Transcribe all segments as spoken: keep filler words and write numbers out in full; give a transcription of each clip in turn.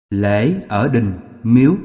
Lễ ở đình, miếu.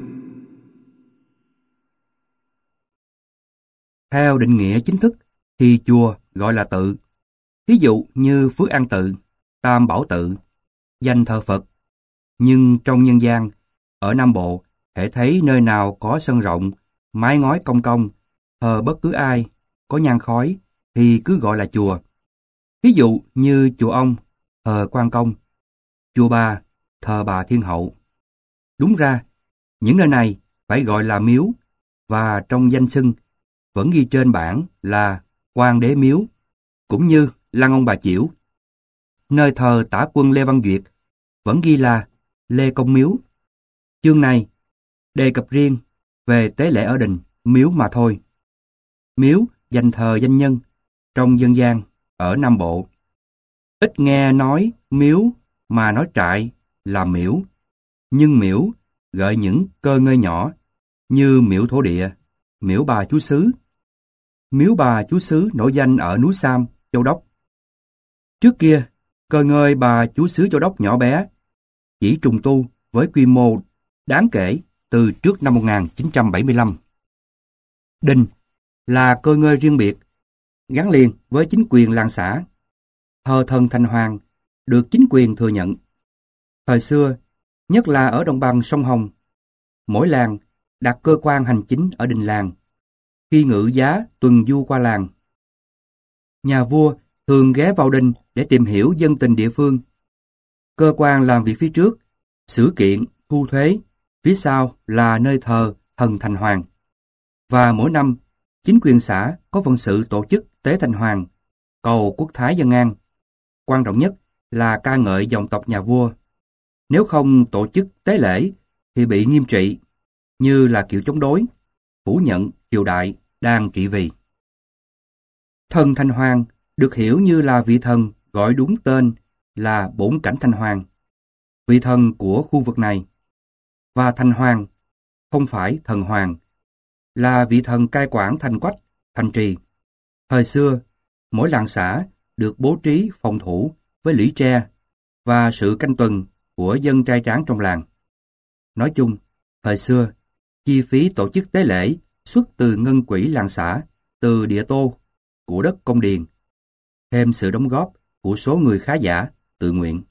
Theo định nghĩa chính thức thì chùa gọi là tự. Thí dụ như Phước An tự, Tam Bảo tự, danh thờ Phật. Nhưng trong nhân gian, ở Nam Bộ, hễ thấy nơi nào có sân rộng, mái ngói cong cong, thờ bất cứ ai, có nhang khói, thì cứ gọi là chùa. Thí dụ như chùa Ông, thờ Quan Công, chùa Bà, thờ Bà Thiên Hậu. Đúng ra, những nơi này phải gọi là miếu, và trong danh xưng vẫn ghi trên bảng là Quan Đế Miếu, cũng như Lăng Ông Bà Chiểu. Nơi thờ tả quân Lê Văn Duyệt vẫn ghi là Lê Công Miếu. Chương này đề cập riêng về tế lễ ở đình, miếu mà thôi. Miếu dành thờ danh nhân trong dân gian ở Nam Bộ. Ít nghe nói miếu mà nói trại là miễu, nhưng miễu gợi những cơ ngơi nhỏ như miễu thổ địa, miễu Bà Chúa Xứ. Miếu Bà Chúa Xứ nổi danh ở núi Sam, Châu Đốc. Trước kia, cơ ngơi Bà Chúa Xứ Châu Đốc nhỏ bé, chỉ trùng tu với quy mô đáng kể từ trước năm một nghìn chín trăm bảy mươi lăm. Đình là cơ ngơi riêng biệt, gắn liền với chính quyền làng xã. Thờ thần thành hoàng được chính quyền thừa nhận. Thời xưa, nhất là ở đồng bằng sông Hồng, mỗi làng đặt cơ quan hành chính ở đình làng. Khi ngự giá tuần du qua làng, nhà vua thường ghé vào đình để tìm hiểu dân tình địa phương. Cơ quan làm việc phía trước, xử kiện, thu thuế, phía sau là nơi thờ thần thành hoàng. Và mỗi năm, chính quyền xã có phận sự tổ chức tế thành hoàng, cầu quốc thái dân an. Quan trọng nhất là ca ngợi dòng tộc nhà vua. Nếu không tổ chức tế lễ thì bị nghiêm trị, như là kiểu chống đối, phủ nhận triều đại đang trị vì. Thần thành hoàng được hiểu như là vị thần gọi đúng tên là Bổn Cảnh Thành Hoàng, vị thần của khu vực này. Và thành hoàng không phải thần hoàng, là vị thần cai quản thành quách, thành trì. Thời xưa, mỗi làng xã được bố trí phòng thủ với lũy tre và sự canh tuần của dân trai tráng trong làng. Nói chung, thời xưa, chi phí tổ chức tế lễ xuất từ ngân quỹ làng xã, từ địa tô, của đất công điền, thêm sự đóng góp của số người khá giả, tự nguyện.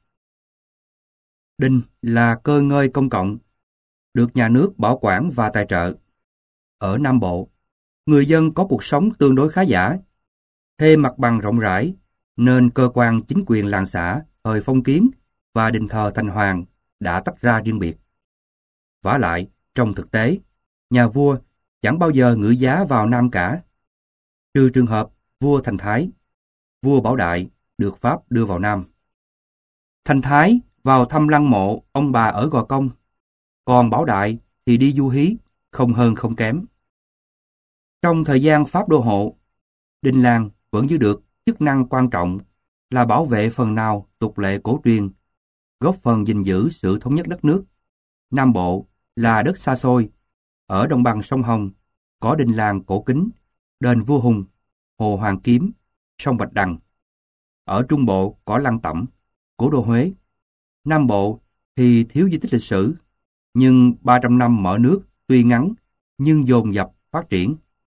Đình là cơ ngơi công cộng, được nhà nước bảo quản và tài trợ. Ở Nam Bộ, người dân có cuộc sống tương đối khá giả, thêm mặt bằng rộng rãi, nên cơ quan chính quyền làng xã thời phong kiến và đình thờ thành hoàng đã tách ra riêng biệt. Vả lại, trong thực tế, nhà vua chẳng bao giờ ngự giá vào Nam cả, trừ trường hợp vua Thành Thái, vua Bảo Đại được Pháp đưa vào Nam. Thành Thái vào thăm lăng mộ ông bà ở Gò Công, còn Bảo Đại thì đi du hí, không hơn không kém. Trong thời gian Pháp đô hộ, đình làng vẫn giữ được chức năng quan trọng là bảo vệ phần nào tục lệ cổ truyền, góp phần gìn giữ sự thống nhất đất nước. Nam Bộ là đất xa xôi, ở đồng bằng sông Hồng có đình làng cổ kính, đền Vua Hùng, Hồ Hoàng Kiếm, sông Bạch Đằng. Ở Trung Bộ có Lăng Tẩm, cố đô Huế. Nam Bộ thì thiếu di tích lịch sử, nhưng ba trăm năm mở nước tuy ngắn nhưng dồn dập phát triển.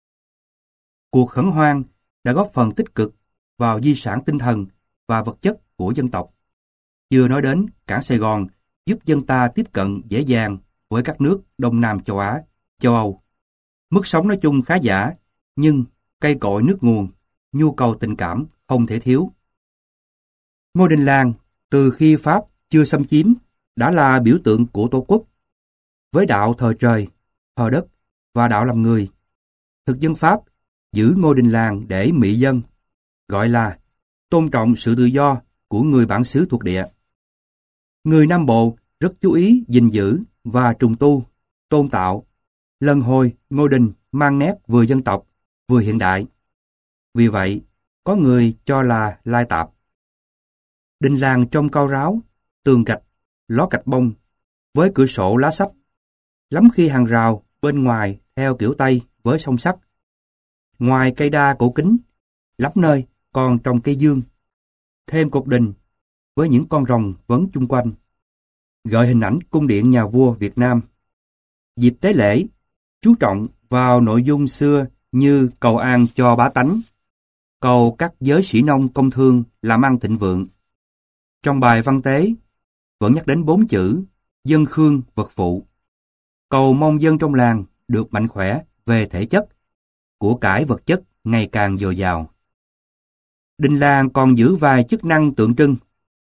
Cuộc khẩn hoang đã góp phần tích cực vào di sản tinh thần và vật chất của dân tộc. Chưa nói đến cảng Sài Gòn giúp dân ta tiếp cận dễ dàng với các nước Đông Nam châu Á, châu Âu. Mức sống nói chung khá giả, nhưng cây cội nước nguồn, nhu cầu tình cảm không thể thiếu. Ngôi đình làng từ khi Pháp chưa xâm chiếm đã là biểu tượng của Tổ quốc. Với đạo thờ trời, thờ đất và đạo làm người, thực dân Pháp giữ ngôi đình làng để mị dân, gọi là tôn trọng sự tự do của người bản xứ thuộc địa. Người Nam Bộ rất chú ý gìn giữ và trùng tu, tôn tạo, lần hồi ngôi đình mang nét vừa dân tộc, vừa hiện đại. Vì vậy, có người cho là lai tạp. Đình làng trông cao ráo, tường gạch, lót gạch bông, với cửa sổ lá sách. Lắm khi hàng rào bên ngoài theo kiểu Tây với song sắt. Ngoài cây đa cổ kính, lắm nơi còn trồng cây dương. Thêm cột đình với những con rồng vấn chung quanh. gợi hình ảnh cung điện nhà vua Việt Nam. Dịp tế lễ, chú trọng vào nội dung xưa như cầu an cho bá tánh, cầu các giới sĩ nông công thương làm ăn thịnh vượng. Trong bài văn tế, vẫn nhắc đến bốn chữ dân khương vật phụ, cầu mong dân trong làng được mạnh khỏe về thể chất, của cải vật chất ngày càng dồi dào. Đình làng còn giữ vài chức năng tượng trưng.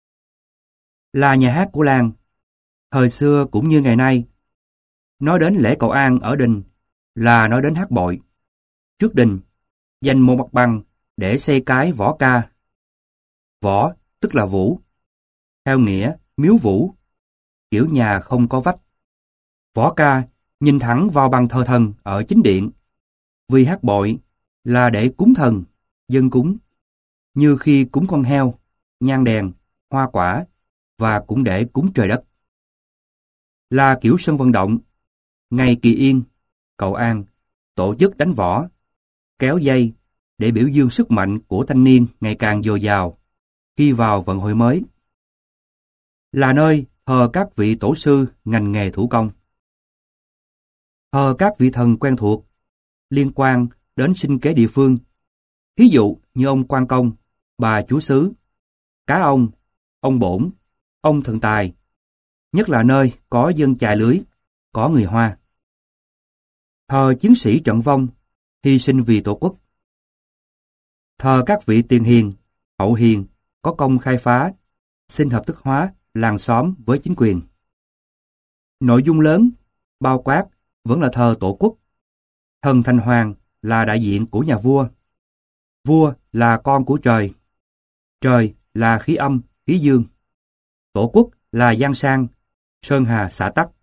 Là nhà hát của làng, thời xưa cũng như ngày nay, nói đến lễ cầu an ở đình là nói đến hát bội. Trước đình, dành một mặt bằng để xây cái võ ca. Võ tức là vũ, theo nghĩa miếu vũ, kiểu nhà không có vách. Võ ca nhìn thẳng vào bàn thờ thần ở chính điện, vì hát bội là để cúng thần, dân cúng, như khi cúng con heo, nhang đèn, hoa quả, và cũng để cúng trời đất. Là kiểu sân vận động, ngày kỳ yên, cầu an, tổ chức đánh võ, kéo dây để biểu dương sức mạnh của thanh niên ngày càng dồi dào khi vào vận hội mới. Là nơi thờ các vị tổ sư ngành nghề thủ công. Thờ các vị thần quen thuộc, liên quan đến sinh kế địa phương, thí dụ như ông quan công, bà chúa xứ, cá ông, ông bổn, ông thần tài, nhất là nơi có dân chài lưới, có người Hoa. Thờ chiến sĩ trận vong, hy sinh vì Tổ quốc. Thờ các vị tiền hiền, hậu hiền, có công khai phá, xin hợp thức hóa làng xóm với chính quyền. Nội dung lớn, bao quát, vẫn là thờ Tổ quốc. Thần Thành Hoàng là đại diện của nhà vua. Vua là con của trời. Trời là khí âm, khí dương. Tổ quốc là giang sang, sơn hà xã tắc.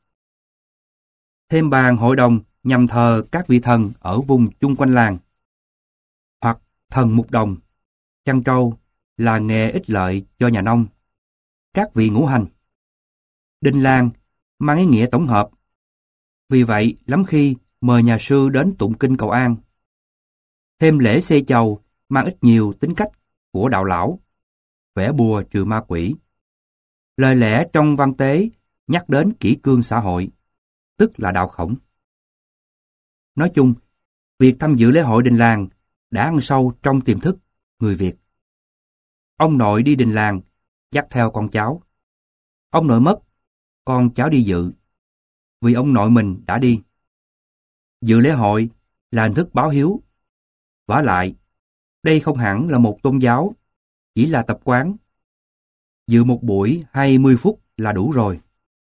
Thêm bàn hội đồng nhằm thờ các vị thần ở vùng chung quanh làng. Hoặc thần mục đồng, chăn trâu là nghề ích lợi cho nhà nông. Các vị ngũ hành. Đình làng mang ý nghĩa tổng hợp. Vì vậy, lắm khi mời nhà sư đến tụng kinh cầu an. Thêm lễ xây chầu mang ít nhiều tính cách của đạo lão, vẽ bùa trừ ma quỷ. Lời lẽ trong văn tế nhắc đến kỷ cương xã hội, tức là đạo khổng. Nói chung, việc tham dự lễ hội đình làng đã ăn sâu trong tiềm thức người Việt. Ông nội đi đình làng, dắt theo con cháu. Ông nội mất, con cháu đi dự, vì ông nội mình đã đi. Dự lễ hội là hình thức báo hiếu. Vả lại, đây không hẳn là một tôn giáo, chỉ là tập quán. Dự một buổi hai mươi phút là đủ rồi.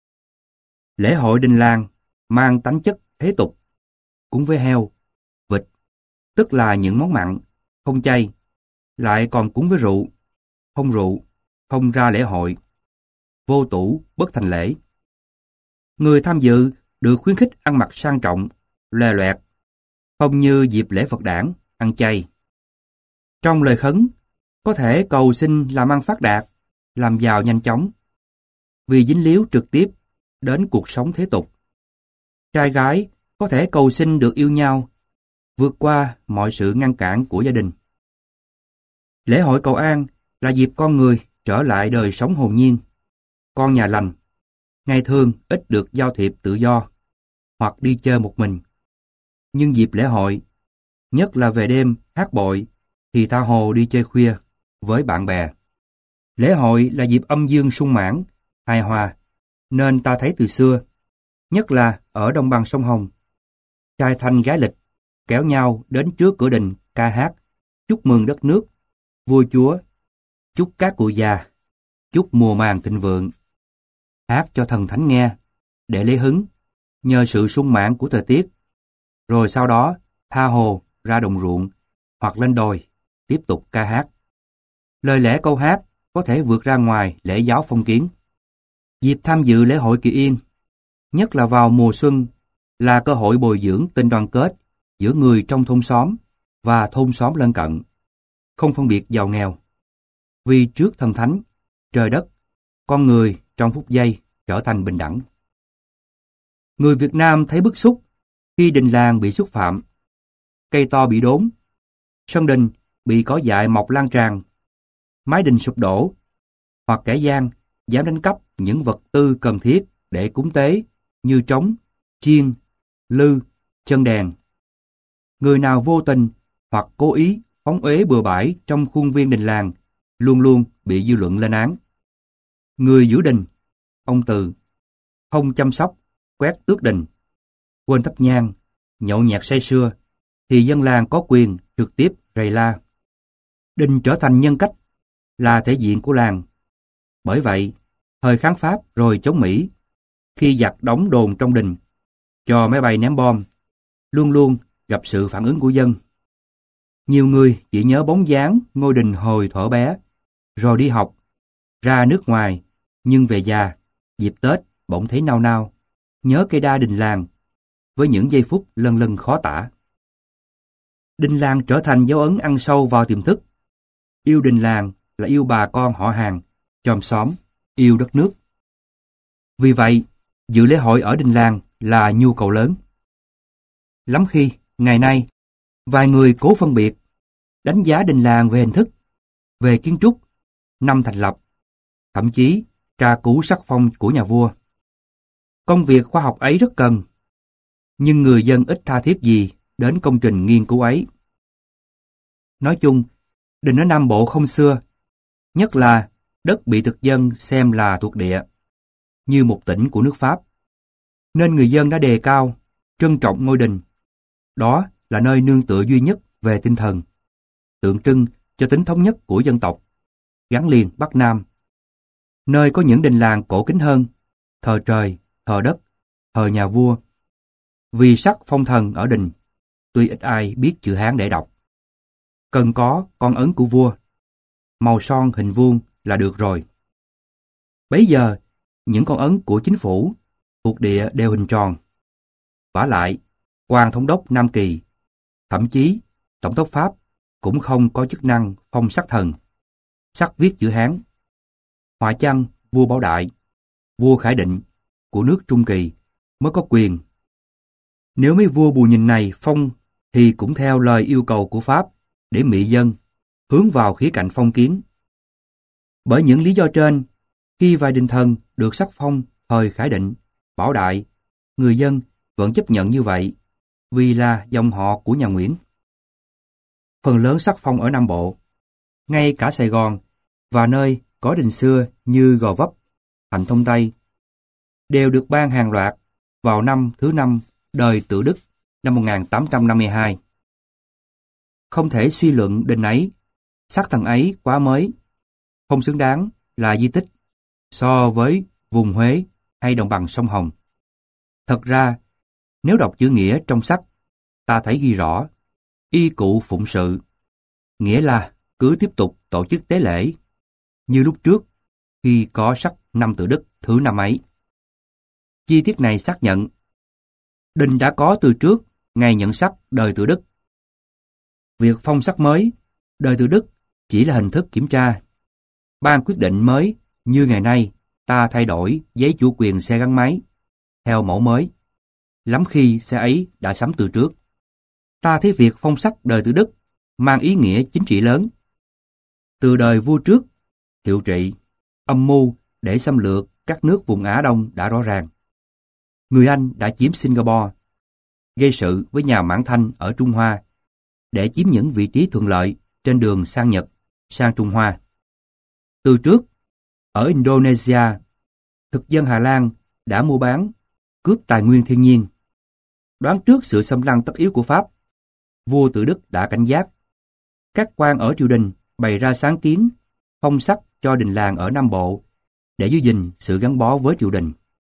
Lễ hội đình làng mang tánh chất thế tục, cúng với heo, vịt, tức là những món mặn, không chay, lại còn cúng với rượu, không rượu, không ra lễ hội. Vô tủ bất thành lễ. Người tham dự được khuyến khích ăn mặc sang trọng, lòe loẹt, không như dịp lễ Phật đản, ăn chay. Trong lời khấn, có thể cầu xin làm ăn phát đạt, làm giàu nhanh chóng, vì dính líu trực tiếp đến cuộc sống thế tục. Trai gái có thể cầu xin được yêu nhau, vượt qua mọi sự ngăn cản của gia đình. Lễ hội cầu an là dịp con người trở lại đời sống hồn nhiên, con nhà lành, ngày thường ít được giao thiệp tự do, hoặc đi chơi một mình. Nhưng dịp lễ hội, nhất là về đêm hát bội, thì tha hồ đi chơi khuya với bạn bè. Lễ hội là dịp âm dương sung mãn, hài hòa, nên ta thấy từ xưa, nhất là ở đồng bằng sông Hồng, trai thanh gái lịch kéo nhau đến trước cửa đình ca hát, chúc mừng đất nước, vua chúa, chúc các cụ già, chúc mùa màng thịnh vượng. Hát cho thần thánh nghe, để lấy hứng, nhờ sự sung mãn của thời tiết. Rồi sau đó, tha hồ ra đồng ruộng, hoặc lên đồi, tiếp tục ca hát. Lời lẽ câu hát có thể vượt ra ngoài lễ giáo phong kiến. Dịp tham dự lễ hội Kỳ Yên, nhất là vào mùa xuân, là cơ hội bồi dưỡng tình đoàn kết giữa người trong thôn xóm và thôn xóm lân cận, không phân biệt giàu nghèo. Vì trước thần thánh, trời đất, con người trong phút giây trở thành bình đẳng. Người Việt Nam thấy bức xúc khi đình làng bị xúc phạm, cây to bị đốn, sân đình bị cỏ dại mọc lan tràn, mái đình sụp đổ, hoặc kẻ gian dám đánh cắp những vật tư cần thiết để cúng tế như trống, chiên, lư, chân đèn. Người nào vô tình hoặc cố ý phóng uế bừa bãi trong khuôn viên đình làng luôn luôn bị dư luận lên án. Người giữ đình, ông Từ, không chăm sóc, quét tước đình, quên thắp nhang, nhậu nhẹt say sưa, thì dân làng có quyền trực tiếp rầy la. Đình trở thành nhân cách, là thể diện của làng. Bởi vậy, thời kháng Pháp rồi chống Mỹ, khi giặc đóng đồn trong đình, cho máy bay ném bom, luôn luôn gặp sự phản ứng của dân. Nhiều người chỉ nhớ bóng dáng ngôi đình hồi thuở bé, rồi đi học, ra nước ngoài, nhưng về già, dịp Tết bỗng thấy nao nao, nhớ cây đa đình làng, với những giây phút lân lân khó tả. Đình làng trở thành dấu ấn ăn sâu vào tiềm thức. Yêu đình làng là yêu bà con họ hàng, chòm xóm, yêu đất nước. Vì vậy, dự lễ hội ở đình làng là nhu cầu lớn. Lắm khi, ngày nay, vài người cố phân biệt, đánh giá đình làng về hình thức, về kiến trúc, năm thành lập, thậm chí tra cứu sắc phong của nhà vua. Công việc khoa học ấy rất cần, nhưng người dân ít tha thiết gì đến công trình nghiên cứu ấy. Nói chung, đình ở Nam Bộ không xưa, nhất là đất bị thực dân xem là thuộc địa, như một tỉnh của nước Pháp. Nên người dân đã đề cao, trân trọng ngôi đình. Đó là nơi nương tựa duy nhất về tinh thần, tượng trưng cho tính thống nhất của dân tộc, gắn liền Bắc Nam. Nơi có những đình làng cổ kính hơn, thờ trời, thờ đất, thờ nhà vua. Vì sắc phong thần ở đình, tuy ít ai biết chữ Hán để đọc. Cần có con ấn của vua, màu son hình vuông là được rồi. Bấy giờ, những con ấn của chính phủ thuộc địa đều hình tròn. Vả lại, quan thống đốc Nam Kỳ, thậm chí tổng thống Pháp cũng không có chức năng phong sắc thần, sắc viết chữ Hán. Họa chăng vua Bảo Đại, vua Khải Định của nước Trung Kỳ mới có quyền. Nếu mấy vua bù nhìn này phong thì cũng theo lời yêu cầu của Pháp để mị dân, hướng vào khía cạnh phong kiến. Bởi những lý do trên, khi vài đình thần được sắc phong thời Khải Định, Bảo Đại, người dân vẫn chấp nhận như vậy, vì là dòng họ của nhà Nguyễn. Phần lớn sắc phong ở Nam Bộ, ngay cả Sài Gòn và nơi có đình xưa như Gò Vấp, Thành Thông Tây, đều được ban hàng loạt vào năm thứ năm đời Tự Đức năm một nghìn tám trăm năm mươi hai. Không thể suy luận đình ấy, sắc thần ấy quá mới, không xứng đáng là di tích so với vùng Huế hay đồng bằng sông Hồng. Thật ra, nếu đọc chữ nghĩa trong sách, ta thấy ghi rõ y cụ phụng sự, nghĩa là cứ tiếp tục tổ chức tế lễ như lúc trước khi có sắc năm Tự Đức thứ năm ấy. Chi tiết này xác nhận đình đã có từ trước ngày nhận sắc đời Tự Đức. Việc phong sắc mới đời Tự Đức chỉ là hình thức kiểm tra. Ban quyết định mới như ngày nay ta thay đổi giấy chủ quyền xe gắn máy theo mẫu mới, lắm khi xe ấy đã sắm từ trước. Ta thấy việc phong sắc đời Tự Đức mang ý nghĩa chính trị lớn. Từ đời vua trước, Thiệu Trị, âm mưu để xâm lược các nước vùng Á Đông đã rõ ràng. Người Anh đã chiếm Singapore, gây sự với nhà Mãn Thanh ở Trung Hoa để chiếm những vị trí thuận lợi trên đường sang Nhật, sang Trung Hoa. Từ trước, ở Indonesia, thực dân Hà Lan đã mua bán, cướp tài nguyên thiên nhiên. Đoán trước sự xâm lăng tất yếu của Pháp, vua Tự Đức đã cảnh giác. Các quan ở triều đình bày ra sáng kiến phong sắc cho đình làng ở Nam Bộ để giữ gìn sự gắn bó với triều đình.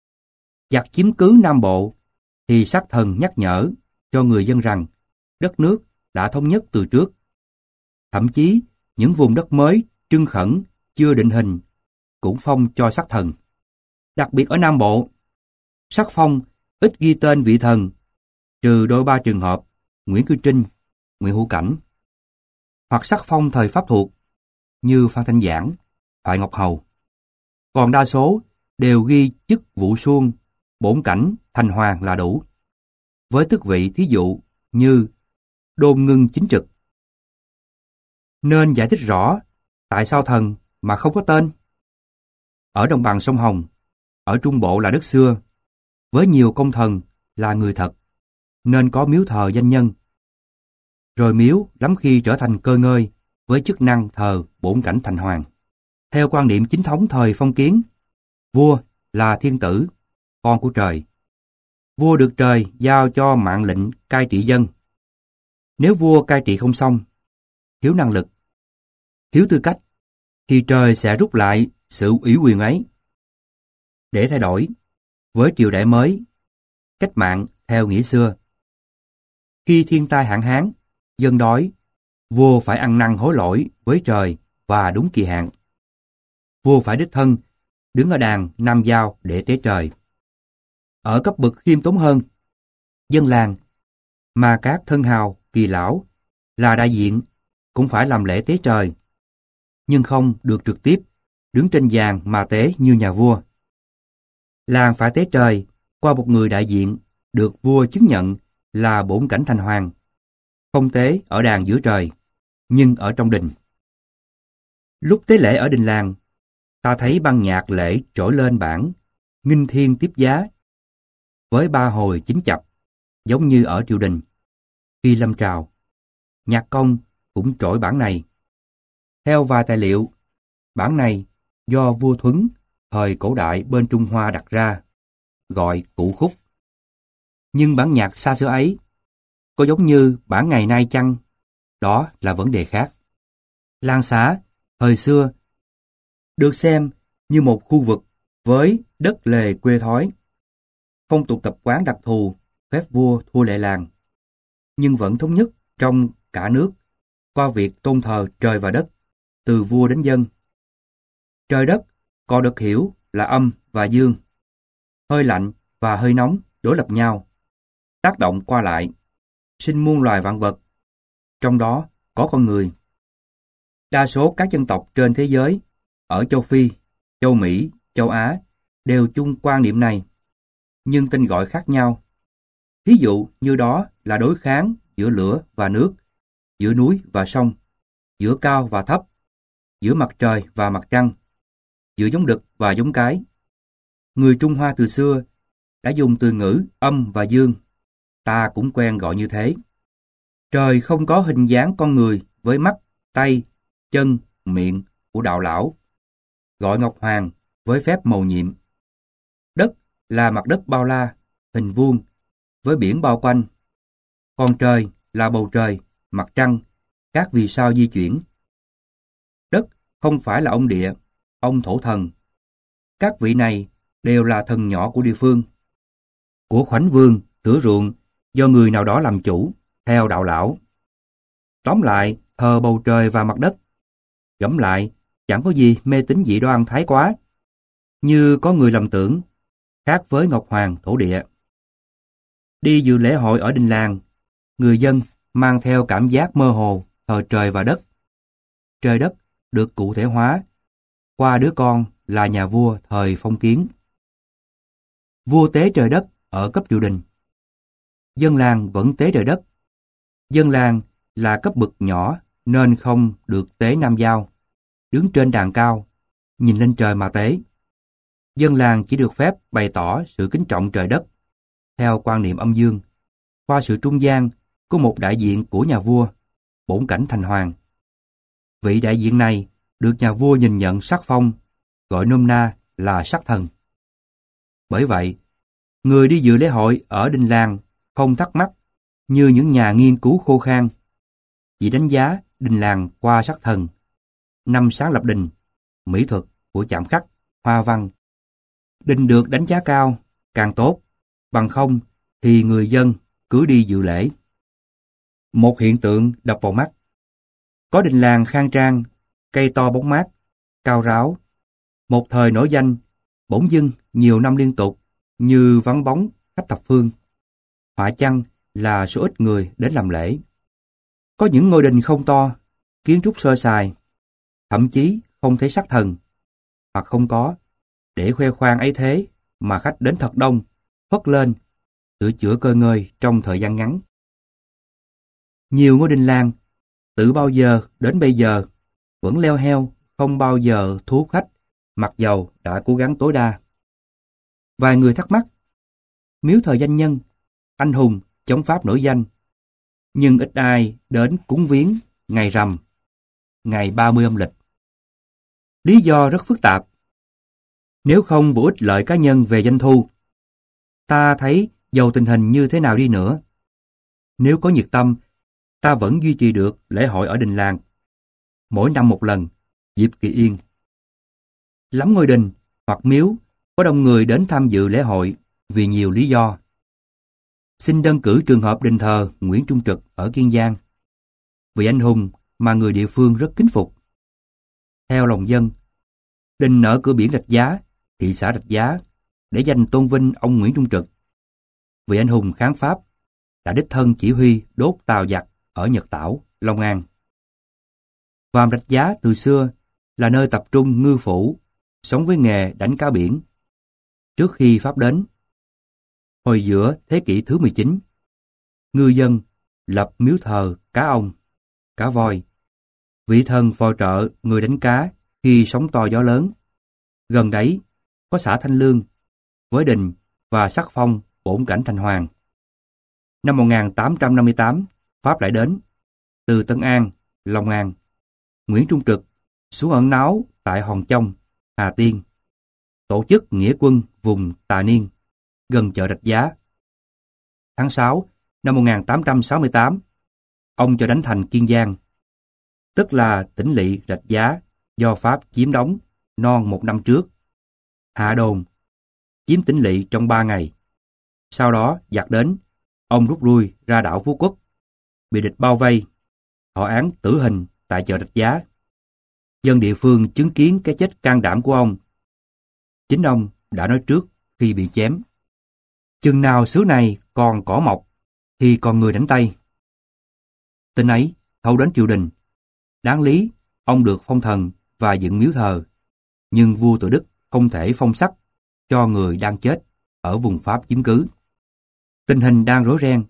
Giặc chiếm cứ Nam Bộ thì sắc thần nhắc nhở cho người dân rằng đất nước đã thống nhất từ trước. Thậm chí những vùng đất mới trưng khẩn chưa định hình cũng phong cho sắc thần. Đặc biệt ở Nam Bộ, sắc phong ít ghi tên vị thần, trừ đôi ba trường hợp Nguyễn Cư Trinh, Nguyễn Hữu Cảnh, hoặc sắc phong thời Pháp thuộc như Phan Thanh Giảng, Thoại Ngọc Hầu. Còn đa số đều ghi chức vụ suông, bổn cảnh, thành hoàng là đủ. Với tước vị thí dụ như đôn ngưng chính trực. Nên giải thích rõ tại sao thần mà không có tên. ở đồng bằng sông Hồng, ở Trung Bộ là đất xưa, với nhiều công thần là người thật, nên có miếu thờ danh nhân. Rồi miếu lắm khi trở thành cơ ngơi với chức năng thờ bổn cảnh thành hoàng. Theo quan niệm chính thống thời phong kiến, vua là thiên tử, con của trời. Vua được trời giao cho mạng lệnh cai trị dân. Nếu vua cai trị không xong, thiếu năng lực, thiếu tư cách, thì trời sẽ rút lại sự ủy quyền ấy. Để thay đổi, với triều đại mới, cách mạng theo nghĩa xưa. Khi thiên tai hạn hán, dân đói, vua phải ăn năn hối lỗi với trời và đúng kỳ hạn. Vua phải đích thân đứng ở đàn nam giao để tế trời. Ở cấp bậc khiêm tốn hơn, dân làng mà các thân hào kỳ lão là đại diện cũng phải làm lễ tế trời, nhưng không được trực tiếp đứng trên giàn mà tế như nhà vua. Làng phải tế trời qua một người đại diện được vua chứng nhận là bổn cảnh thành hoàng, không tế ở đàn giữa trời, nhưng ở trong đình. Lúc tế lễ ở đình làng, ta thấy ban nhạc lễ trỗi lên bản nghinh thiên tiếp giá với ba hồi chín chập, giống như ở triều đình. Khi lâm trào, nhạc công cũng trỗi bản này. Theo vài tài liệu, bản này do vua Thuấn thời cổ đại bên Trung Hoa đặt ra, gọi cụ khúc. Nhưng bản nhạc xa xưa ấy có giống như bản ngày nay chăng? Đó là vấn đề khác. Làng xã thời xưa được xem như một khu vực với đất lề quê thói. Phong tục tập quán đặc thù, phép vua thua lệ làng, nhưng vẫn thống nhất trong cả nước qua việc tôn thờ trời và đất, từ vua đến dân. Trời đất còn được hiểu là âm và dương, hơi lạnh và hơi nóng đối lập nhau, tác động qua lại, sinh muôn loài vạn vật, trong đó có con người. Đa số các dân tộc trên thế giới, ở châu Phi, châu Mỹ, châu Á, đều chung quan niệm này, nhưng tên gọi khác nhau. Ví dụ như đó là đối kháng giữa lửa và nước, giữa núi và sông, giữa cao và thấp, giữa mặt trời và mặt trăng, giữa giống đực và giống cái. Người Trung Hoa từ xưa đã dùng từ ngữ âm và dương, ta cũng quen gọi như thế. Trời không có hình dáng con người với mắt, tay, chân, miệng của đạo lão, gọi Ngọc Hoàng với phép mầu nhiệm. Đất là mặt đất bao la, hình vuông, với biển bao quanh. Còn trời là bầu trời, mặt trăng, các vì sao di chuyển. Đất không phải là ông địa, ông thổ thần. Các vị này đều là thần nhỏ của địa phương. Của khoảnh vườn, thửa ruộng, do người nào đó làm chủ, theo đạo lão. Tóm lại, thờ bầu trời và mặt đất. Gẫm lại, chẳng có gì mê tín dị đoan thái quá, như có người lầm tưởng, khác với Ngọc Hoàng thổ địa. Đi dự lễ hội ở đình làng, người dân mang theo cảm giác mơ hồ thờ trời và đất. Trời đất được cụ thể hóa qua đứa con là nhà vua thời phong kiến. Vua tế trời đất ở cấp triều đình. Dân làng vẫn tế trời đất. Dân làng là cấp bậc nhỏ nên không được tế nam giao, đứng trên đàn cao, nhìn lên trời mà tế. Dân làng chỉ được phép bày tỏ sự kính trọng trời đất, theo quan niệm âm dương, qua sự trung gian của một đại diện của nhà vua, bổn cảnh thành hoàng. Vị đại diện này được nhà vua nhìn nhận sắc phong, gọi nôm na là sắc thần. Bởi vậy, người đi dự lễ hội ở đình làng không thắc mắc như những nhà nghiên cứu khô khan, chỉ đánh giá đình làng qua sắc thần, năm sáng lập đình, mỹ thuật của chạm khắc, hoa văn. Đình được đánh giá cao, càng tốt, bằng không thì người dân cứ đi dự lễ. Một hiện tượng đập vào mắt. Có đình làng khang trang, cây to bóng mát, cao ráo. Một thời nổi danh, bỗng dưng nhiều năm liên tục như vắng bóng khách thập phương. Họa chăng là số ít người đến làm lễ. Có những ngôi đình không to, kiến trúc sơ sài, thậm chí không thấy sắc thần, hoặc không có, để khoe khoang ấy thế mà khách đến thật đông, phất lên, sửa chữa cơ ngơi trong thời gian ngắn. Nhiều ngôi đình làng, từ bao giờ đến bây giờ, vẫn leo heo, không bao giờ thu hút khách mặc dầu đã cố gắng tối đa. Vài người thắc mắc, miếu thờ danh nhân, anh hùng, chống Pháp nổi danh, nhưng ít ai đến cúng viếng ngày rằm, ngày ba mươi âm lịch. Lý do rất phức tạp. Nếu không vụ ích lợi cá nhân về doanh thu, ta thấy dầu tình hình như thế nào đi nữa, nếu có nhiệt tâm, ta vẫn duy trì được lễ hội ở đình làng. Mỗi năm một lần, dịp kỳ yên. Lắm ngôi đình hoặc miếu có đông người đến tham dự lễ hội vì nhiều lý do. Xin đơn cử trường hợp đền thờ Nguyễn Trung Trực ở Kiên Giang, vị anh hùng mà người địa phương rất kính phục. Theo lòng dân, đình ở cửa biển Rạch Giá, thị xã Rạch Giá, để dành tôn vinh ông Nguyễn Trung Trực, vị anh hùng kháng Pháp đã đích thân chỉ huy đốt tàu giặc ở Nhật Tảo, Long An. Vàm Rạch Giá từ xưa là nơi tập trung ngư phủ sống với nghề đánh cá biển. Trước khi Pháp đến, hồi giữa thế kỷ thứ mười chín, ngư dân lập miếu thờ cá ông, cá voi, vị thần phò trợ người đánh cá khi sóng to gió lớn. Gần đấy có xã Thanh Lương với đình và sắc phong bổn cảnh thành hoàng. Năm một nghìn tám trăm năm mươi tám, Pháp lại đến. Từ Tân An, Long An, Nguyễn Trung Trực xuống ẩn náu tại Hòn Chông, Hà Tiên, tổ chức nghĩa quân vùng Tà Niên, gần chợ Rạch Giá. Tháng sáu năm một nghìn tám trăm sáu mươi tám, ông cho đánh thành Kiên Giang, tức là tỉnh lỵ Rạch Giá do Pháp chiếm đóng non một năm trước. Hạ đồn, chiếm tỉnh lỵ trong ba ngày. Sau đó giặc đến, ông rút lui ra đảo Phú Quốc, bị địch bao vây, thọ án tử hình tại chợ Rạch Giá. Dân địa phương chứng kiến cái chết can đảm của ông. Chính ông đã nói trước khi bị chém: chừng nào xứ này còn cỏ mọc thì còn người đánh Tây. Tin ấy thâu đến triều đình. Đáng lý ông được phong thần và dựng miếu thờ, nhưng vua Tự Đức không thể phong sắc cho người đang chết ở vùng Pháp chiếm cứ. Tình hình đang rối ren.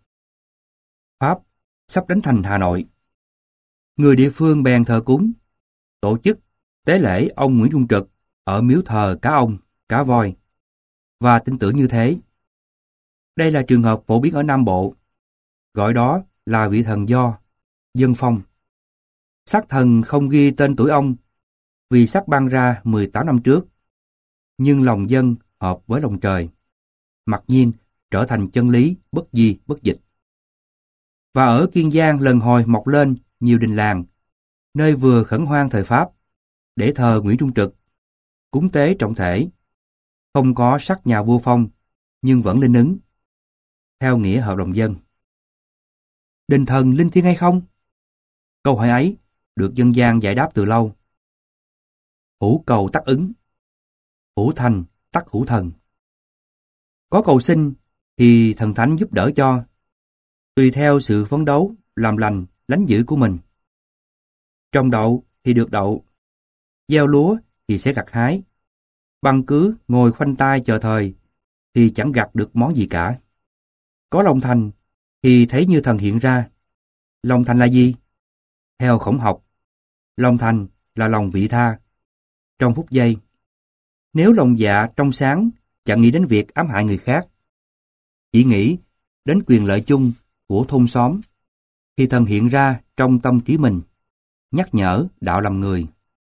Pháp sắp đánh thành Hà Nội. Người địa phương bèn thờ cúng, tổ chức tế lễ ông Nguyễn Trung Trực ở miếu thờ cá ông, cá voi, và tin tưởng như thế. Đây là trường hợp phổ biến ở Nam Bộ, gọi đó là vị thần do, dân phong. Xác thần không ghi tên tuổi ông vì xác băng ra mười tám năm trước, nhưng lòng dân hợp với lòng trời, mặc nhiên trở thành chân lý bất di bất dịch. Và ở Kiên Giang lần hồi mọc lên nhiều đình làng, nơi vừa khẩn hoang thời Pháp, để thờ Nguyễn Trung Trực, cúng tế trọng thể, không có sắc nhà vua phong, nhưng vẫn linh ứng, theo nghĩa hợp đồng dân. Đền thần linh thiêng hay không? Câu hỏi ấy được dân gian giải đáp từ lâu. Hữu cầu tắc ứng, hữu thành tắc hữu thần. Có cầu xin thì thần thánh giúp đỡ cho, tùy theo sự phấn đấu, làm lành, lánh dữ của mình. Trồng đậu thì được đậu, gieo lúa thì sẽ gặt hái. Bằng cứ ngồi khoanh tay chờ thời thì chẳng gặt được món gì cả. Có lòng thành thì thấy như thần hiện ra. Lòng thành là gì? Theo khổng học, lòng thành là lòng vị tha. Trong phút giây, nếu lòng dạ trong sáng chẳng nghĩ đến việc ám hại người khác, chỉ nghĩ đến quyền lợi chung của thôn xóm, thì thần hiện ra trong tâm trí mình, nhắc nhở đạo làm người.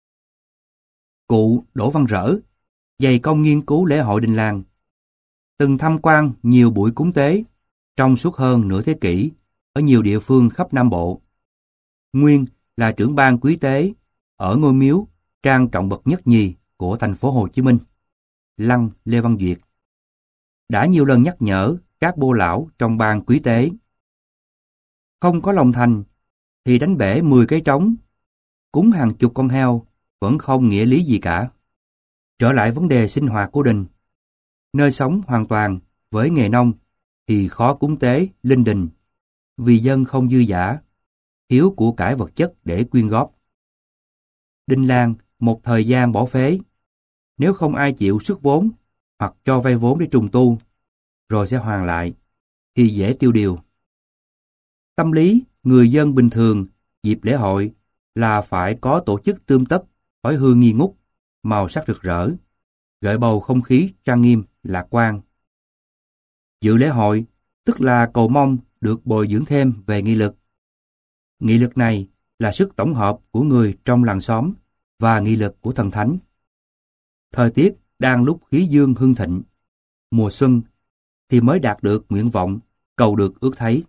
Cụ Đỗ Văn Rỡ dày công nghiên cứu lễ hội đình làng, từng tham quan nhiều buổi cúng tế trong suốt hơn nửa thế kỷ ở nhiều địa phương khắp Nam Bộ. Nguyên là trưởng ban quý tế ở ngôi miếu trang trọng bậc nhất nhì của thành phố Hồ Chí Minh, Lăng Lê Văn Duyệt, đã nhiều lần nhắc nhở các bô lão trong ban quý tế. Không có lòng thành thì đánh bể mười cái trống, cúng hàng chục con heo vẫn không nghĩa lý gì cả. Trở lại vấn đề sinh hoạt của đình, nơi sống hoàn toàn với nghề nông thì khó cúng tế linh đình, vì dân không dư dả, thiếu của cải vật chất để quyên góp. Đình làng một thời gian bỏ phế, nếu không ai chịu xuất vốn hoặc cho vay vốn để trùng tu, rồi sẽ hoàn lại, thì dễ tiêu điều. Tâm lý người dân bình thường dịp lễ hội là phải có tổ chức tươm tất, khói hương nghi ngút, màu sắc rực rỡ, gợi bầu không khí trang nghiêm, lạc quan. Dự lễ hội tức là cầu mong được bồi dưỡng thêm về nghị lực. Nghị lực này là sức tổng hợp của người trong làng xóm và nghị lực của thần thánh. Thời tiết đang lúc khí dương hưng thịnh, mùa xuân thì mới đạt được nguyện vọng, cầu được ước thấy.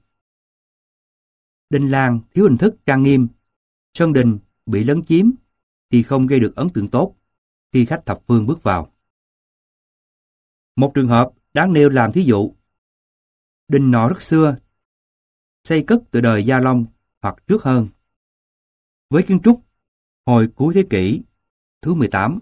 Đình làng thiếu hình thức trang nghiêm, sân đình bị lấn chiếm thì không gây được ấn tượng tốt khi khách thập phương bước vào. Một trường hợp đáng nêu làm thí dụ. Đình nọ rất xưa, xây cất từ đời Gia Long hoặc trước hơn. Với kiến trúc hồi cuối thế kỷ thứ mười tám.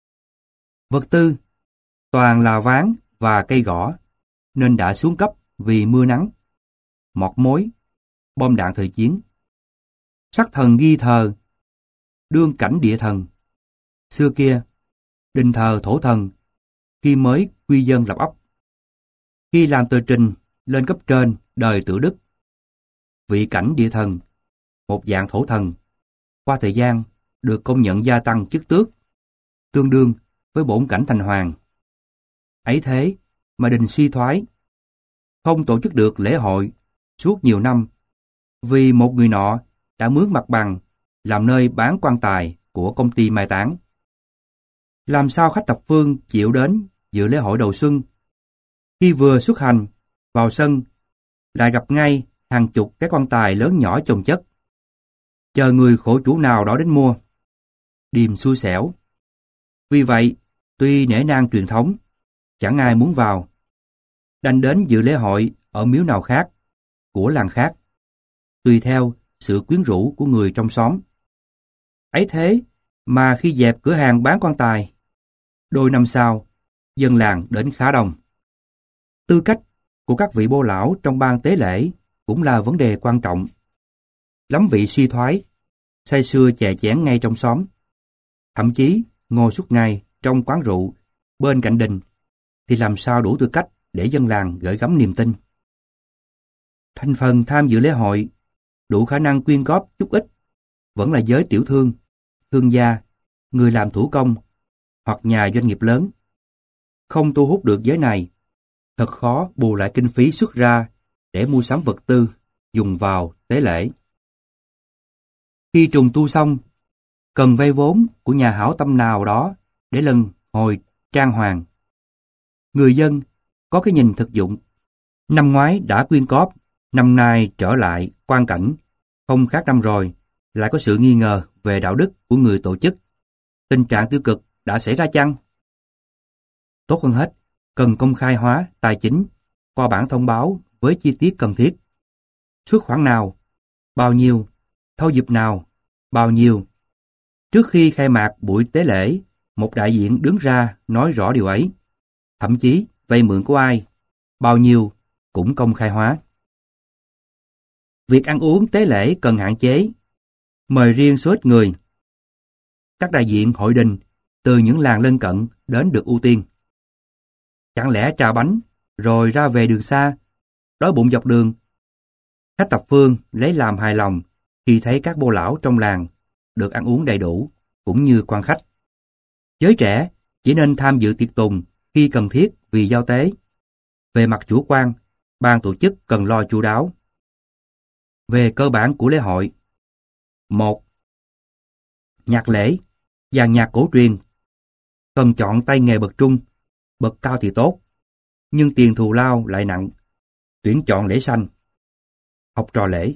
Vật tư toàn là ván và cây gõ, nên đã xuống cấp vì mưa nắng, mọt mối, bom đạn thời chiến. Sắc thần ghi thờ, đương cảnh địa thần. Xưa kia, đình thờ thổ thần khi mới quy dân lập ấp. Khi làm tờ trình lên cấp trên đời Tử Đức, vị cảnh địa thần, một dạng thổ thần, qua thời gian được công nhận gia tăng chức tước, tương đương với bổn cảnh thành hoàng. Ấy thế mà đình suy thoái, không tổ chức được lễ hội suốt nhiều năm, vì một người nọ đã mướn mặt bằng làm nơi bán quan tài của công ty mai táng. Làm sao khách thập phương chịu đến dự lễ hội đầu xuân, khi vừa xuất hành vào sân lại gặp ngay hàng chục cái quan tài lớn nhỏ chồng chất, chờ người khổ chủ nào đó đến mua. Điềm xui xẻo. Vì vậy, tuy nể nang truyền thống, chẳng ai muốn vào, đành đến dự lễ hội ở miếu nào khác, của làng khác, tùy theo sự quyến rũ của người trong xóm. Ấy thế mà khi dẹp cửa hàng bán quan tài, đôi năm sau, dân làng đến khá đông. Tư cách của các vị bô lão trong ban tế lễ cũng là vấn đề quan trọng. Lắm vị suy thoái, say sưa chè chén ngay trong xóm, thậm chí ngồi suốt ngày trong quán rượu bên cạnh đình, thì làm sao đủ tư cách để dân làng gửi gắm niềm tin. Thành phần tham dự lễ hội đủ khả năng quyên góp chút ít vẫn là giới tiểu thương, thương gia, người làm thủ công hoặc nhà doanh nghiệp lớn. Không thu hút được giới này, thật khó bù lại kinh phí xuất ra để mua sắm vật tư dùng vào tế lễ. Khi trùng tu xong, cần vay vốn của nhà hảo tâm nào đó để lần hồi trang hoàng. Người dân có cái nhìn thực dụng. Năm ngoái đã quyên góp, năm nay trở lại quan cảnh không khác năm rồi, lại có sự nghi ngờ về đạo đức của người tổ chức. Tình trạng tiêu cực đã xảy ra chăng? Tốt hơn hết, cần công khai hóa tài chính qua bản thông báo với chi tiết cần thiết. Xuất khoản nào, bao nhiêu, thâu dịp nào, bao nhiêu. Trước khi khai mạc buổi tế lễ, một đại diện đứng ra nói rõ điều ấy. Thậm chí vay mượn của ai, bao nhiêu cũng công khai hóa. Việc ăn uống tế lễ cần hạn chế, mời riêng số ít người. Các đại diện hội đình từ những làng lân cận đến được ưu tiên. Chẳng lẽ trà bánh rồi ra về đường xa, đói bụng dọc đường. Khách thập phương lấy làm hài lòng khi thấy các bô lão trong làng được ăn uống đầy đủ, cũng như quan khách. Giới trẻ chỉ nên tham dự tiệc tùng khi cần thiết vì giao tế. Về mặt chủ quan, ban tổ chức cần lo chu đáo. Về cơ bản của lễ hội: một. Nhạc lễ, dàn nhạc cổ truyền. Cần chọn tay nghề bậc trung, bậc cao thì tốt, nhưng tiền thù lao lại nặng. Tuyển chọn lễ xanh. Học trò lễ.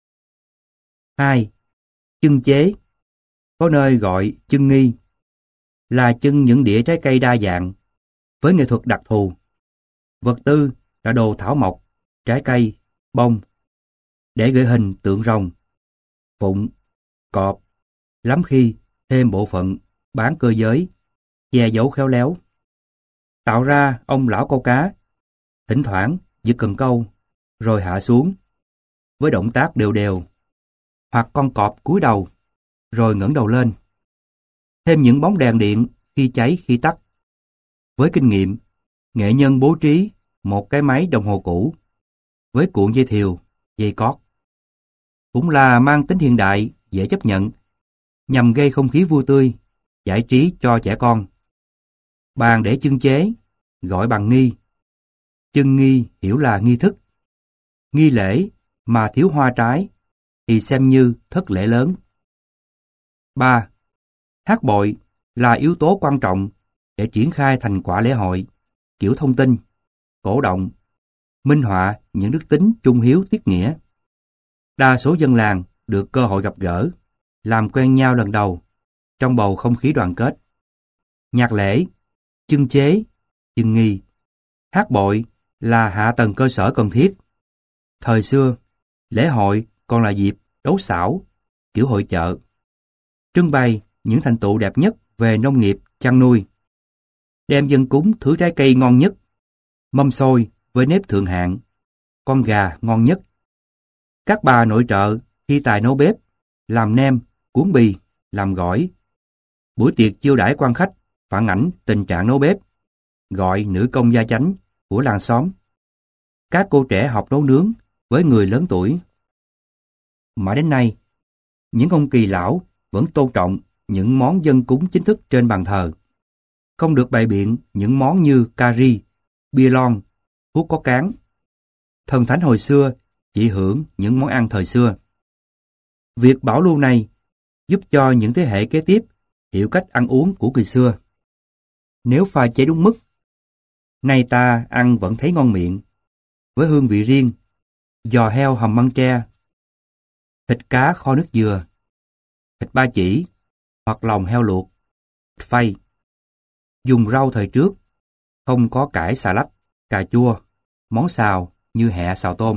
Hai. Chưng chế. Có nơi gọi chưng nghi, là chưng những đĩa trái cây đa dạng, với nghệ thuật đặc thù. Vật tư là đồ thảo mộc, trái cây, bông, để gửi hình tượng rồng, phụng, cọp, lắm khi thêm bộ phận bán cơ giới, che giấu khéo léo. Tạo ra ông lão câu cá, thỉnh thoảng giật cần câu, rồi hạ xuống, với động tác đều đều, hoặc con cọp cúi đầu, rồi ngẩng đầu lên. Thêm những bóng đèn điện khi cháy khi tắt. Với kinh nghiệm, nghệ nhân bố trí một cái máy đồng hồ cũ, với cuộn dây thiều, dây cót. Cũng là mang tính hiện đại, dễ chấp nhận, nhằm gây không khí vui tươi, giải trí cho trẻ con. Bàn để chưng chế, gọi bằng nghi. Chưng nghi hiểu là nghi thức. Nghi lễ mà thiếu hoa trái thì xem như thất lễ lớn. ba. Hát bội là yếu tố quan trọng để triển khai thành quả lễ hội, kiểu thông tin, cổ động, minh họa những đức tính trung hiếu tiết nghĩa. Đa số dân làng được cơ hội gặp gỡ, làm quen nhau lần đầu trong bầu không khí đoàn kết. Nhạc lễ, chưng chế, chưng nghi, hát bội là hạ tầng cơ sở cần thiết. Thời xưa, lễ hội còn là dịp đấu xảo, kiểu hội chợ, trưng bày những thành tựu đẹp nhất về nông nghiệp, chăn nuôi, đem dâng cúng thứ trái cây ngon nhất, mâm xôi với nếp thượng hạng, con gà ngon nhất. Các bà nội trợ thi tài nấu bếp, làm nem, cuốn bì, làm gỏi. Buổi tiệc chiêu đãi quan khách phản ảnh tình trạng nấu bếp, gọi nữ công gia chánh của làng xóm. Các cô trẻ học nấu nướng với người lớn tuổi. Mãi đến nay, những ông kỳ lão vẫn tôn trọng những món dâng cúng chính thức trên bàn thờ. Không được bày biện những món như cà ri, bia lon, thuốc có cán. Thần thánh hồi xưa chỉ hưởng những món ăn thời xưa. Việc bảo lưu này giúp cho những thế hệ kế tiếp hiểu cách ăn uống của người xưa. Nếu pha chế đúng mức, nay ta ăn vẫn thấy ngon miệng, với hương vị riêng, giò heo hầm măng tre, thịt cá kho nước dừa, thịt ba chỉ hoặc lòng heo luộc, thịt phay. Dùng rau thời trước, không có cải xà lách, cà chua, món xào như hẹ xào tôm.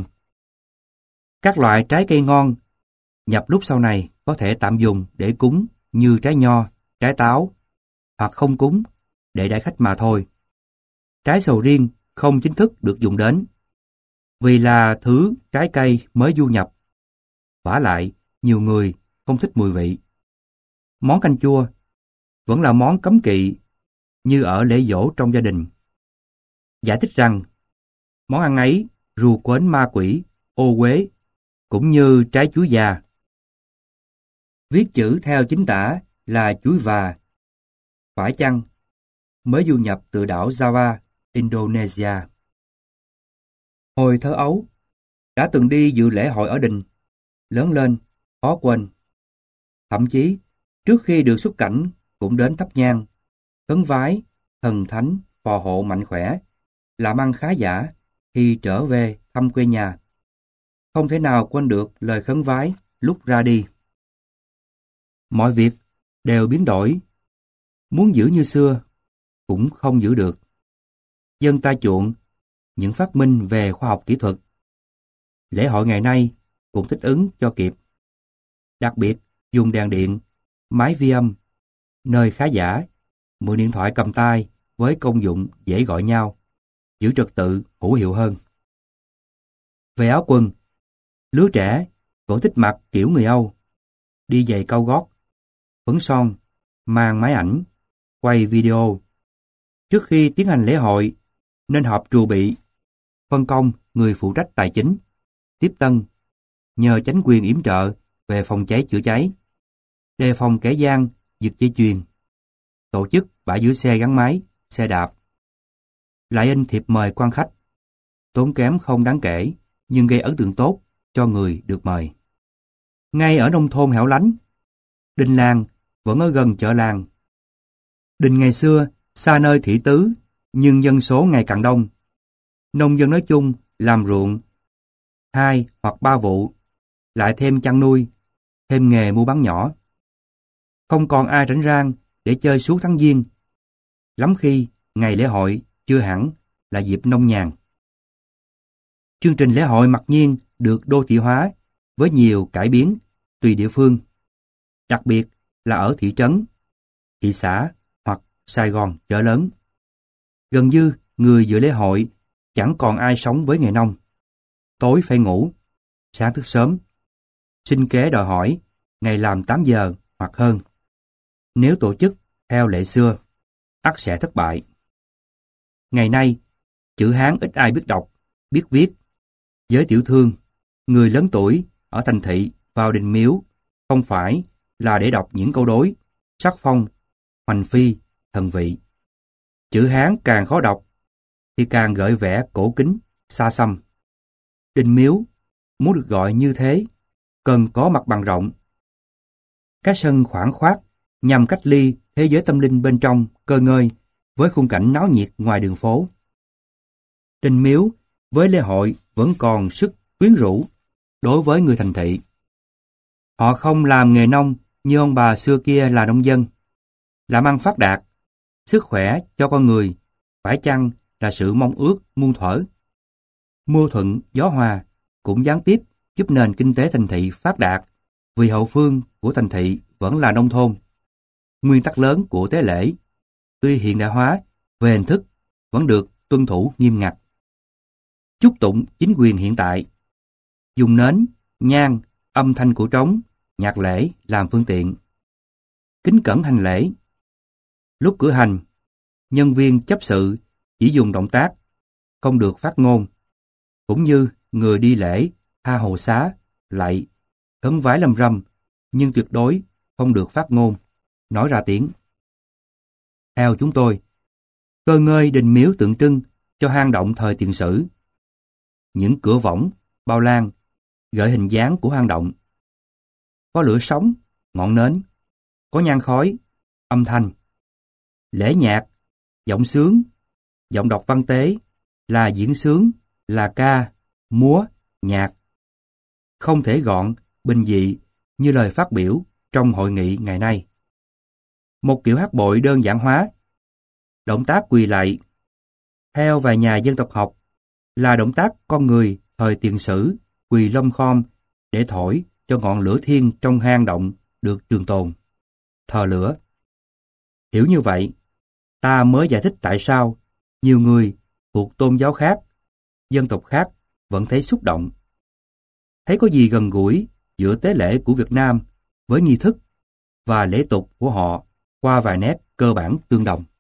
Các loại trái cây ngon nhập lúc sau này có thể tạm dùng để cúng như trái nho, trái táo, hoặc không cúng để đãi khách mà thôi. Trái sầu riêng không chính thức được dùng đến, vì là thứ trái cây mới du nhập. Vả lại, nhiều người không thích mùi vị. Món canh chua vẫn là món cấm kỵ như ở lễ giỗ trong gia đình. Giải thích rằng, món ăn ấy rù quến ma quỷ, ô uế, cũng như trái chuối già. Viết chữ theo chính tả là chuối và. Phải chăng mới du nhập từ đảo Java, Indonesia. Hồi thơ ấu, đã từng đi dự lễ hội ở đình, lớn lên, khó quên. Thậm chí, trước khi được xuất cảnh, cũng đến thắp nhang, khấn vái, thần thánh, phò hộ mạnh khỏe, làm ăn khá giả khi trở về thăm quê nhà. Không thể nào quên được lời khấn vái lúc ra đi. Mọi việc đều biến đổi. Muốn giữ như xưa, cũng không giữ được. Dân ta chuộng những phát minh về khoa học kỹ thuật. Lễ hội ngày nay cũng thích ứng cho kịp. Đặc biệt dùng đèn điện, máy vi âm, nơi khá giả, mượn điện thoại cầm tay với công dụng dễ gọi nhau, giữ trật tự hữu hiệu hơn. Về áo quần, lứa trẻ vẫn thích mặc kiểu người Âu, đi giày cao gót, phấn son, mang máy ảnh, quay video. Trước khi tiến hành lễ hội, nên họp trù bị, phân công người phụ trách tài chính, tiếp tân, nhờ chánh quyền yểm trợ về phòng cháy chữa cháy, đề phòng kẻ gian, giật dây chuyền, tổ chức bãi giữ xe gắn máy, xe đạp. Lại in thiệp mời quan khách, tốn kém không đáng kể, nhưng gây ấn tượng tốt cho người được mời. Ngay ở nông thôn hẻo lánh, đình làng vẫn ở gần chợ làng. Đình ngày xưa xa nơi thị tứ, nhưng dân số ngày càng đông. Nông dân nói chung làm ruộng hai hoặc ba vụ, lại thêm chăn nuôi, thêm nghề mua bán nhỏ. Không còn ai rảnh rang để chơi suốt tháng giêng. Lắm khi ngày lễ hội chưa hẳn là dịp nông nhàn. Chương trình lễ hội mặc nhiên được đô thị hóa với nhiều cải biến tùy địa phương, đặc biệt là ở thị trấn, thị xã hoặc Sài Gòn chợ lớn. Gần như người dự lễ hội chẳng còn ai sống với nghề nông. Tối phải ngủ, sáng thức sớm. Sinh kế đòi hỏi ngày làm tám giờ hoặc hơn. Nếu tổ chức theo lệ xưa, ắt sẽ thất bại. Ngày nay, chữ Hán ít ai biết đọc, biết viết. Giới tiểu thương, người lớn tuổi ở thành thị vào đình miếu không phải là để đọc những câu đối, sắc phong hoành phi, thần vị. Chữ Hán càng khó đọc, thì càng gợi vẻ cổ kính, xa xăm. Đình miếu, muốn được gọi như thế, cần có mặt bằng rộng. Cái sân khoảng khoát nhằm cách ly thế giới tâm linh bên trong cơ ngơi với khung cảnh náo nhiệt ngoài đường phố. Đình miếu với lễ hội vẫn còn sức quyến rũ đối với người thành thị. Họ không làm nghề nông như ông bà xưa kia là nông dân. Làm ăn phát đạt, sức khỏe cho con người phải chăng là sự mong ước muôn thuở. Mưa thuận gió hòa cũng gián tiếp giúp nền kinh tế thành thị phát đạt, vì hậu phương của thành thị vẫn là nông thôn. Nguyên tắc lớn của tế lễ, tuy hiện đại hóa về hình thức, vẫn được tuân thủ nghiêm ngặt. Chúc tụng chính quyền hiện tại, dùng nến, nhang, âm thanh của trống, nhạc lễ làm phương tiện. Kính cẩn hành lễ. Lúc cử hành, nhân viên chấp sự chỉ dùng động tác, không được phát ngôn, cũng như người đi lễ tha hồ xá, lạy, khấn vái lâm râm, nhưng tuyệt đối không được phát ngôn, nói ra tiếng. Theo chúng tôi, cơ ngơi đình miếu tượng trưng cho hang động thời tiền sử. Những cửa võng, bao lan, gợi hình dáng của hang động. Có lửa sống, ngọn nến, có nhang khói, âm thanh. Lễ nhạc, giọng sướng, giọng đọc văn tế, là diễn sướng, là ca, múa, nhạc. Không thể gọn, bình dị như lời phát biểu trong hội nghị ngày nay. Một kiểu hát bội đơn giản hóa. Động tác quỳ lạy, theo vài nhà dân tộc học, là động tác con người thời tiền sử quỳ lom khom để thổi cho ngọn lửa thiên trong hang động được trường tồn. Thờ lửa. Hiểu như vậy, ta mới giải thích tại sao nhiều người thuộc tôn giáo khác, dân tộc khác vẫn thấy xúc động. Thấy có gì gần gũi giữa tế lễ của Việt Nam với nghi thức và lễ tục của họ qua vài nét cơ bản tương đồng.